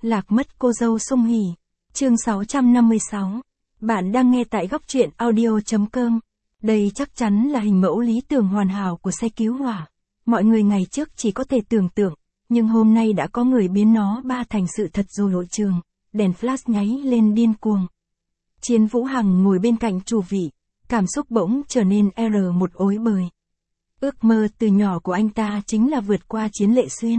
Lạc mất cô dâu Song Hỷ. Chương 656. Bạn đang nghe tại góc truyện audio.com. Đây chắc chắn là hình mẫu lý tưởng hoàn hảo của xe cứu hỏa. Mọi người ngày trước chỉ có thể tưởng tượng, nhưng hôm nay đã có người biến nó thành sự thật rồi. Hội trường, đèn flash nháy lên điên cuồng. Chiến Vũ Hằng ngồi bên cạnh chủ vị, cảm xúc bỗng trở nên một ối bời. Ước mơ từ nhỏ của anh ta chính là vượt qua Chiến Lệ Xuyên.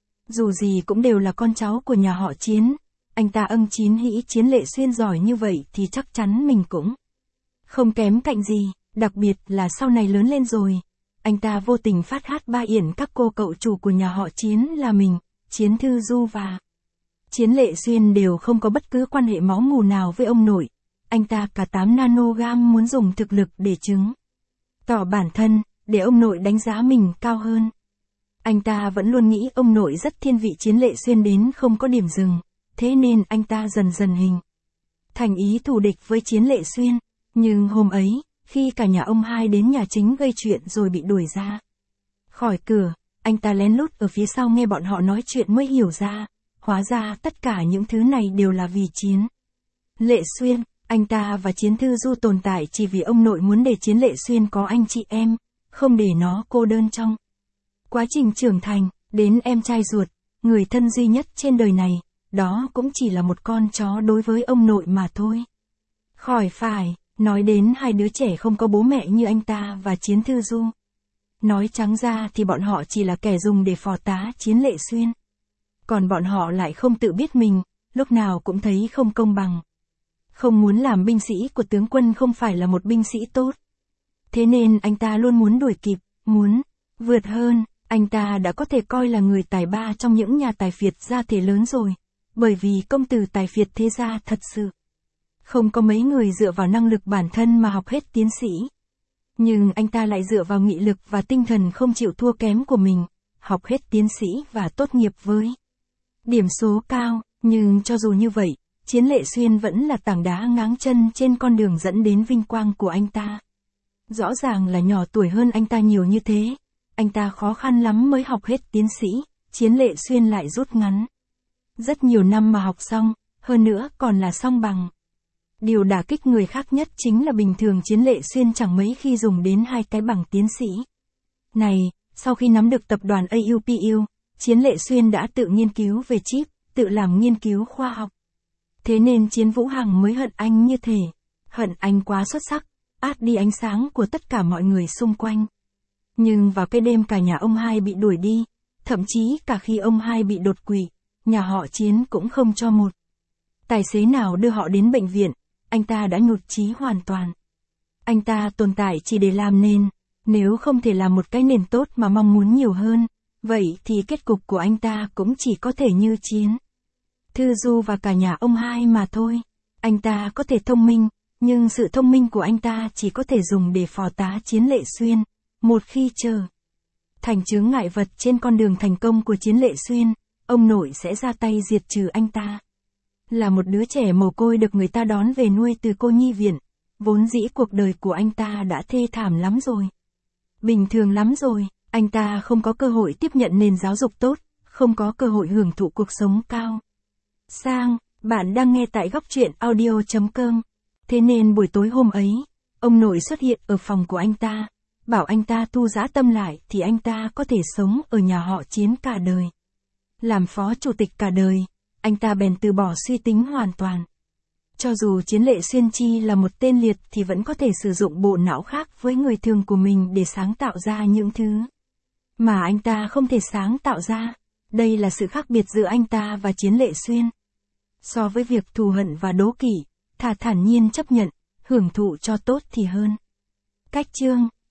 Dù gì cũng đều là con cháu của nhà họ Chiến, anh ta chín hĩ Chiến Lệ Xuyên giỏi như vậy thì chắc chắn mình cũng không kém cạnh gì, đặc biệt là sau này lớn lên rồi. Anh ta vô tình phát hát ba yển các cô cậu chủ của nhà họ Chiến là mình, Chiến Thư Du và Chiến Lệ Xuyên đều không có bất cứ quan hệ máu mủ nào với ông nội. Anh ta cả 8 nanogam muốn dùng thực lực để chứng tỏ bản thân, để ông nội đánh giá mình cao hơn. Anh ta vẫn luôn nghĩ ông nội rất thiên vị Chiến Lệ Xuyên đến không có điểm dừng, thế nên anh ta dần dần hình thành ý thù địch với Chiến Lệ Xuyên. Nhưng hôm ấy, khi cả nhà ông hai đến nhà chính gây chuyện rồi bị đuổi ra khỏi cửa, anh ta lén lút ở phía sau nghe bọn họ nói chuyện mới hiểu ra, hóa ra tất cả những thứ này đều là vì Chiến Lệ Xuyên. Anh ta và Chiến Thư Du tồn tại chỉ vì ông nội muốn để Chiến Lệ Xuyên có anh chị em, không để nó cô đơn trong quá trình trưởng thành. Đến em trai ruột, người thân duy nhất trên đời này, đó cũng chỉ là một con chó đối với ông nội mà thôi. Khỏi phải nói đến hai đứa trẻ không có bố mẹ như anh ta và Chiến Thư Du. Nói trắng ra thì bọn họ chỉ là kẻ dùng để phò tá Chiến Lệ Xuyên. Còn bọn họ lại không tự biết mình, lúc nào cũng thấy không công bằng. Không muốn làm binh sĩ của tướng quân không phải là một binh sĩ tốt. Thế nên anh ta luôn muốn đuổi kịp, muốn vượt hơn. Anh ta đã có thể coi là người tài ba trong những nhà tài phiệt gia thể lớn rồi. Bởi vì công tử tài phiệt thế gia thật sự không có mấy người dựa vào năng lực bản thân mà học hết tiến sĩ. Nhưng anh ta lại dựa vào nghị lực và tinh thần không chịu thua kém của mình, học hết tiến sĩ và tốt nghiệp với điểm số cao. Nhưng cho dù như vậy, Chiến Lệ Xuyên vẫn là tảng đá ngáng chân trên con đường dẫn đến vinh quang của anh ta. Rõ ràng là nhỏ tuổi hơn anh ta nhiều như thế. Anh ta khó khăn lắm mới học hết tiến sĩ, Chiến Lệ Xuyên lại rút ngắn rất nhiều năm mà học xong, hơn nữa còn là song bằng. Điều đả kích người khác nhất chính là bình thường Chiến Lệ Xuyên chẳng mấy khi dùng đến hai cái bằng tiến sĩ này. Sau khi nắm được tập đoàn AUPU, Chiến Lệ Xuyên đã tự nghiên cứu về chip, tự làm nghiên cứu khoa học. Thế nên Chiến Vũ Hằng mới hận anh như thế. Hận anh quá xuất sắc, át đi ánh sáng của tất cả mọi người xung quanh. Nhưng vào cái đêm cả nhà ông hai bị đuổi đi, thậm chí cả khi ông hai bị đột quỵ, nhà họ Chiến cũng không cho một tài xế nào đưa họ đến bệnh viện. Anh ta đã nhụt chí hoàn toàn. Anh ta tồn tại chỉ để làm nền, nếu không thể làm một cái nền tốt mà mong muốn nhiều hơn, vậy thì kết cục của anh ta cũng chỉ có thể như Chiến Thư Du và cả nhà ông hai mà thôi. Anh ta có thể thông minh, nhưng sự thông minh của anh ta chỉ có thể dùng để phò tá Chiến Lệ Xuyên. Một khi trở thành chướng ngại vật trên con đường thành công của Chiến Lệ Xuyên, ông nội sẽ ra tay diệt trừ anh ta. Là một đứa trẻ mồ côi được người ta đón về nuôi từ cô nhi viện, vốn dĩ cuộc đời của anh ta đã thê thảm lắm rồi. Bình thường lắm rồi, anh ta không có cơ hội tiếp nhận nền giáo dục tốt, không có cơ hội hưởng thụ cuộc sống cao sang. Bạn đang nghe tại góc truyện audio.com. Thế nên buổi tối hôm ấy, ông nội xuất hiện ở phòng của anh ta, bảo anh ta thu dã tâm lại thì anh ta có thể sống ở nhà họ Chiến cả đời. Làm phó chủ tịch cả đời, anh ta bèn từ bỏ suy tính hoàn toàn. Cho dù Chiến Lệ Xuyên chi là một tên liệt thì vẫn có thể sử dụng bộ não khác với người thường của mình để sáng tạo ra những thứ mà anh ta không thể sáng tạo ra. Đây là sự khác biệt giữa anh ta và Chiến Lệ Xuyên. So với việc thù hận và đố kỵ, thản nhiên chấp nhận, hưởng thụ cho tốt thì hơn. Cách chương